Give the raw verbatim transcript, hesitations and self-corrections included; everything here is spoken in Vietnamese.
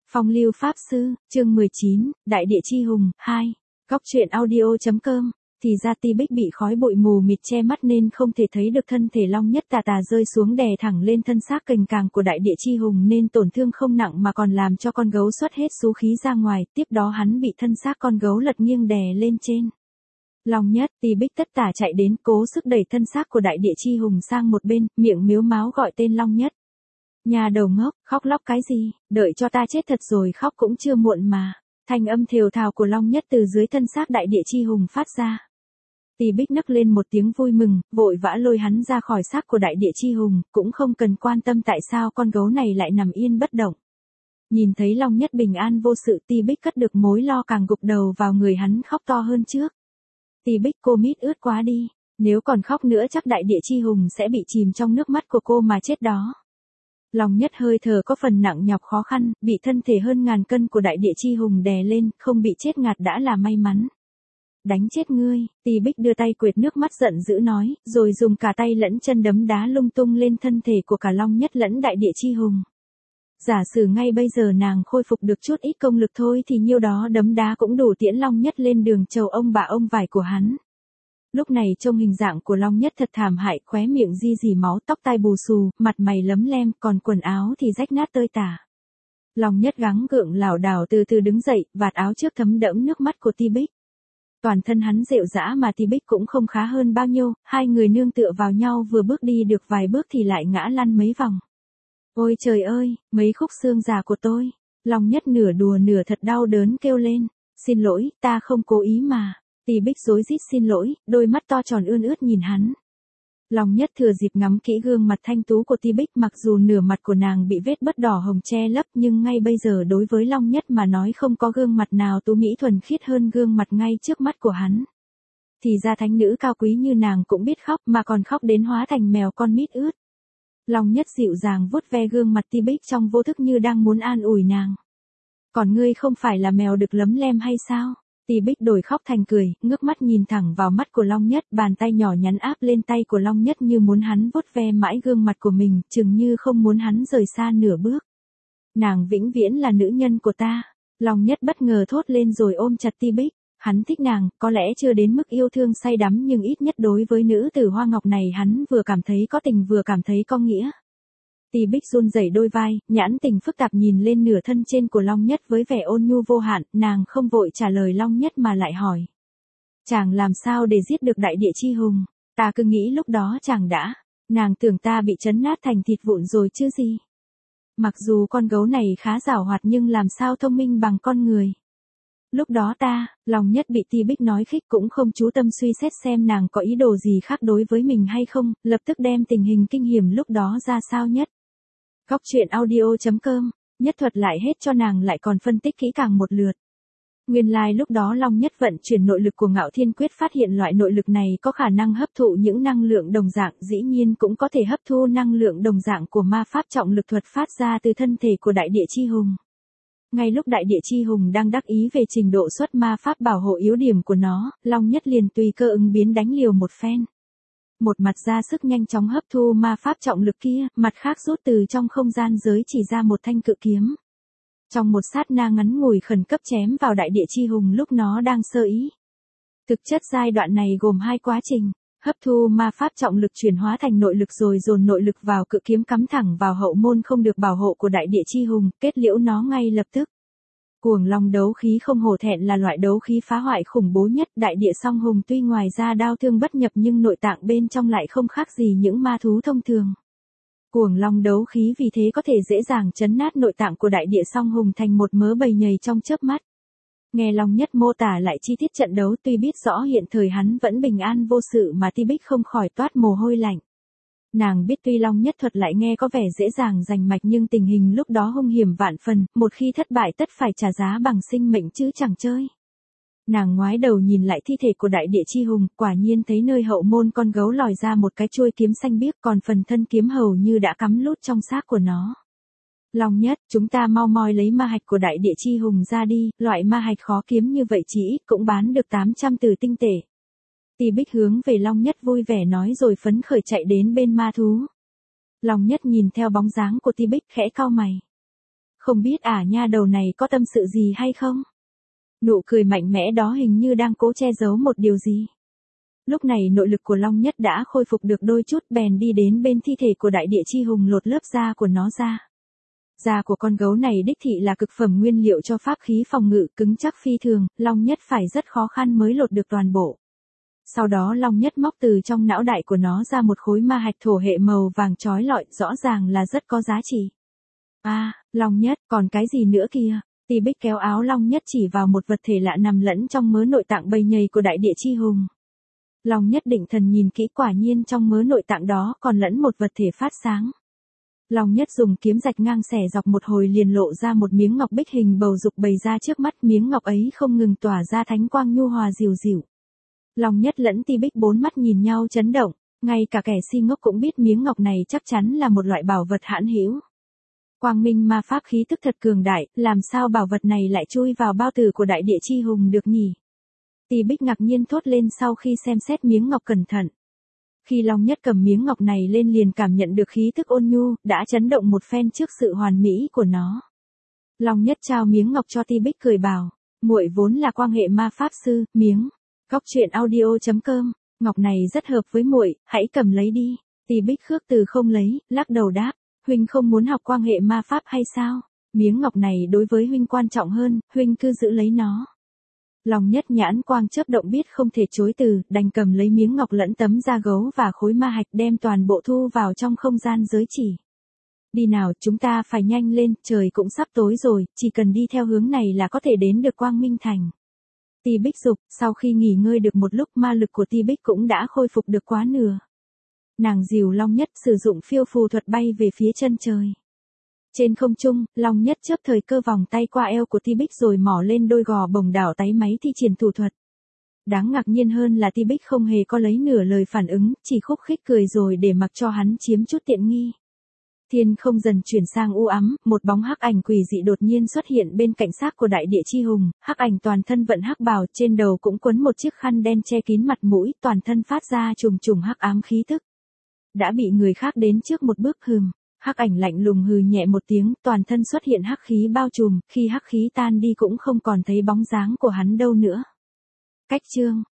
Phong lưu pháp sư, chương mười chín, Đại địa chi hùng, hai. Góc truyện audio.com. Thì ra Ti Bích bị khói bụi mù mịt che mắt nên không thể thấy được thân thể Long Nhất tà tà rơi xuống đè thẳng lên thân xác cành càng của đại địa chi hùng nên tổn thương không nặng mà còn làm cho con gấu xuất hết số khí ra ngoài, tiếp đó hắn bị thân xác con gấu lật nghiêng đè lên trên. Long Nhất, Ti Bích tất tả chạy đến cố sức đẩy thân xác của đại địa chi hùng sang một bên, miệng miếu máo gọi tên Long Nhất. Nhà đầu ngốc, khóc lóc cái gì, đợi cho ta chết thật rồi khóc cũng chưa muộn mà. Thanh âm thều thào của Long Nhất từ dưới thân xác đại địa chi hùng phát ra. Ti Bích nấc lên một tiếng vui mừng, vội vã lôi hắn ra khỏi xác của đại địa chi hùng, cũng không cần quan tâm tại sao con gấu này lại nằm yên bất động. Nhìn thấy Long Nhất bình an vô sự, Ti Bích cất được mối lo càng gục đầu vào người hắn khóc to hơn trước. Ti Bích, cô mít ướt quá đi, nếu còn khóc nữa chắc đại địa chi hùng sẽ bị chìm trong nước mắt của cô mà chết đó. Long Nhất hơi thở có phần nặng nhọc khó khăn, bị thân thể hơn ngàn cân của đại địa chi hùng đè lên, không bị chết ngạt đã là may mắn. Đánh chết ngươi, Ti Bích đưa tay quệt nước mắt giận dữ nói, rồi dùng cả tay lẫn chân đấm đá lung tung lên thân thể của cả Long Nhất lẫn đại địa chi hùng. Giả sử ngay bây giờ nàng khôi phục được chút ít công lực thôi thì nhiêu đó đấm đá cũng đủ tiễn Long Nhất lên đường chầu ông bà ông vải của hắn. Lúc này trông hình dạng của Long Nhất thật thảm hại, khóe miệng di dì máu, tóc tai bù xù, mặt mày lấm lem, còn quần áo thì rách nát tơi tả. Long Nhất gắng gượng lảo đảo từ từ đứng dậy, vạt áo trước thấm đẫm nước mắt của Ti Bích. Toàn thân hắn rệu rã mà Ti Bích cũng không khá hơn bao nhiêu, hai người nương tựa vào nhau vừa bước đi được vài bước thì lại ngã lăn mấy vòng. Ôi trời ơi, mấy khúc xương già của tôi. Long Nhất nửa đùa nửa thật đau đớn kêu lên, xin lỗi, ta không cố ý mà. Ti Bích rối rít xin lỗi, đôi mắt to tròn ươn ướt nhìn hắn. Long Nhất thừa dịp ngắm kỹ gương mặt thanh tú của Ti Bích, mặc dù nửa mặt của nàng bị vết bớt đỏ hồng che lấp nhưng ngay bây giờ đối với Long Nhất mà nói không có gương mặt nào tú mỹ thuần khiết hơn gương mặt ngay trước mắt của hắn. Thì ra thánh nữ cao quý như nàng cũng biết khóc mà còn khóc đến hóa thành mèo con mít ướt. Long Nhất dịu dàng vuốt ve gương mặt Ti Bích trong vô thức như đang muốn an ủi nàng. Còn ngươi không phải là mèo đực lấm lem hay sao? Ti Bích đổi khóc thành cười, ngước mắt nhìn thẳng vào mắt của Long Nhất, bàn tay nhỏ nhắn áp lên tay của Long Nhất như muốn hắn vuốt ve mãi gương mặt của mình, chừng như không muốn hắn rời xa nửa bước. Nàng vĩnh viễn là nữ nhân của ta. Long Nhất bất ngờ thốt lên rồi ôm chặt Ti Bích. Hắn thích nàng, có lẽ chưa đến mức yêu thương say đắm nhưng ít nhất đối với nữ tử hoa ngọc này hắn vừa cảm thấy có tình vừa cảm thấy có nghĩa. Ti Bích run rẩy đôi vai, nhãn tình phức tạp nhìn lên nửa thân trên của Long Nhất với vẻ ôn nhu vô hạn, nàng không vội trả lời Long Nhất mà lại hỏi. Chàng làm sao để giết được đại địa chi hùng? Ta cứ nghĩ lúc đó chàng đã, nàng tưởng ta bị trấn nát thành thịt vụn rồi chứ gì. Mặc dù con gấu này khá giảo hoạt nhưng làm sao thông minh bằng con người. Lúc đó ta, Long Nhất bị Ti Bích nói khích cũng không chú tâm suy xét xem nàng có ý đồ gì khác đối với mình hay không, lập tức đem tình hình kinh hiểm lúc đó ra sao nhất. Góc truyện audio.com, Nhất thuật lại hết cho nàng lại còn phân tích kỹ càng một lượt. Nguyên lai like lúc đó Long Nhất vận chuyển nội lực của Ngạo Thiên Quyết phát hiện loại nội lực này có khả năng hấp thụ những năng lượng đồng dạng, dĩ nhiên cũng có thể hấp thu năng lượng đồng dạng của ma pháp trọng lực thuật phát ra từ thân thể của đại địa chi hùng. Ngay lúc đại địa chi hùng đang đắc ý về trình độ xuất ma pháp bảo hộ yếu điểm của nó, Long Nhất liền tùy cơ ứng biến đánh liều một phen. Một mặt ra sức nhanh chóng hấp thu ma pháp trọng lực kia, mặt khác rút từ trong không gian giới chỉ ra một thanh cự kiếm. Trong một sát na ngắn ngủi khẩn cấp chém vào đại địa chi hùng lúc nó đang sơ ý. Thực chất giai đoạn này gồm hai quá trình, hấp thu ma pháp trọng lực chuyển hóa thành nội lực rồi dồn nội lực vào cự kiếm cắm thẳng vào hậu môn không được bảo hộ của đại địa chi hùng, kết liễu nó ngay lập tức. Cuồng long đấu khí không hổ thẹn là loại đấu khí phá hoại khủng bố nhất, đại địa song hùng tuy ngoài ra đao thương bất nhập nhưng nội tạng bên trong lại không khác gì những ma thú thông thường. Cuồng long đấu khí vì thế có thể dễ dàng chấn nát nội tạng của đại địa song hùng thành một mớ bầy nhầy trong chớp mắt. Nghe Long Nhất mô tả lại chi tiết trận đấu tuy biết rõ hiện thời hắn vẫn bình an vô sự mà Ti Bích không khỏi toát mồ hôi lạnh. Nàng biết tuy Long Nhất thuật lại nghe có vẻ dễ dàng rành mạch nhưng tình hình lúc đó hung hiểm vạn phần, một khi thất bại tất phải trả giá bằng sinh mệnh chứ chẳng chơi. Nàng ngoái đầu nhìn lại thi thể của đại địa chi hùng, quả nhiên thấy nơi hậu môn con gấu lòi ra một cái chuôi kiếm xanh biếc còn phần thân kiếm hầu như đã cắm lút trong xác của nó. Long Nhất, chúng ta mau moi lấy ma hạch của đại địa chi hùng ra đi, loại ma hạch khó kiếm như vậy chỉ ít cũng bán được tám trăm từ tinh tệ. Ti Bích hướng về Long Nhất vui vẻ nói rồi phấn khởi chạy đến bên ma thú. Long Nhất nhìn theo bóng dáng của Ti Bích khẽ cau mày. Không biết ả nha đầu này có tâm sự gì hay không? Nụ cười mạnh mẽ đó hình như đang cố che giấu một điều gì. Lúc này nội lực của Long Nhất đã khôi phục được đôi chút, bèn đi đến bên thi thể của đại địa chi hùng lột lớp da của nó ra. Da của con gấu này đích thị là cực phẩm nguyên liệu cho pháp khí phòng ngự, cứng chắc phi thường, Long Nhất phải rất khó khăn mới lột được toàn bộ. Sau đó Long Nhất móc từ trong não đại của nó ra một khối ma hạch thổ hệ màu vàng chói lọi, rõ ràng là rất có giá trị. À, Long Nhất, còn cái gì nữa kìa? Ti Bích kéo áo Long Nhất chỉ vào một vật thể lạ nằm lẫn trong mớ nội tạng bầy nhầy của đại địa chi hùng. Long Nhất định thần nhìn kỹ, quả nhiên trong mớ nội tạng đó còn lẫn một vật thể phát sáng. Long Nhất dùng kiếm rạch ngang xẻ dọc một hồi liền lộ ra một miếng ngọc bích hình bầu dục bày ra trước mắt, miếng ngọc ấy không ngừng tỏa ra thánh quang nhu hòa dịu dịu. Long Nhất lẫn Ti Bích bốn mắt nhìn nhau chấn động, ngay cả kẻ si ngốc cũng biết miếng ngọc này chắc chắn là một loại bảo vật hãn hữu. Quang minh ma pháp khí tức thật cường đại, làm sao bảo vật này lại chui vào bao tử của đại địa chi hùng được nhỉ? Ti Bích ngạc nhiên thốt lên sau khi xem xét miếng ngọc cẩn thận. Khi Long Nhất cầm miếng ngọc này lên liền cảm nhận được khí tức ôn nhu, đã chấn động một phen trước sự hoàn mỹ của nó. Long Nhất trao miếng ngọc cho Ti Bích cười bảo, muội vốn là quan hệ ma pháp sư, miếng. Cóc truyện audio chấm com, ngọc này rất hợp với muội, hãy cầm lấy đi. Ti Bích khước từ không lấy, lắc đầu đáp, huynh không muốn học quan hệ ma pháp hay sao? Miếng ngọc này đối với huynh quan trọng hơn, huynh cứ giữ lấy nó. Long Nhất nhãn quang chớp động biết không thể chối từ, đành cầm lấy miếng ngọc lẫn tấm da gấu và khối ma hạch đem toàn bộ thu vào trong không gian giới chỉ. Đi nào, chúng ta phải nhanh lên, trời cũng sắp tối rồi, chỉ cần đi theo hướng này là có thể đến được Quang Minh Thành. Ti Bích dục, sau khi nghỉ ngơi được một lúc ma lực của Ti Bích cũng đã khôi phục được quá nửa. Nàng dìu Long Nhất sử dụng phiêu phù thuật bay về phía chân trời. Trên không trung, Long Nhất chớp thời cơ vòng tay qua eo của Ti Bích rồi mỏ lên đôi gò bồng đảo táy máy thi triển thủ thuật. Đáng ngạc nhiên hơn là Ti Bích không hề có lấy nửa lời phản ứng, chỉ khúc khích cười rồi để mặc cho hắn chiếm chút tiện nghi. Thiên không dần chuyển sang u ám, một bóng hắc ảnh quỷ dị đột nhiên xuất hiện bên cạnh xác của đại địa chi hùng, hắc ảnh toàn thân vận hắc bào, trên đầu cũng quấn một chiếc khăn đen che kín mặt mũi, toàn thân phát ra trùng trùng hắc ám khí tức. Đã bị người khác đến trước một bước hừm, hắc ảnh lạnh lùng hừ nhẹ một tiếng, toàn thân xuất hiện hắc khí bao trùm, khi hắc khí tan đi cũng không còn thấy bóng dáng của hắn đâu nữa. Cách chương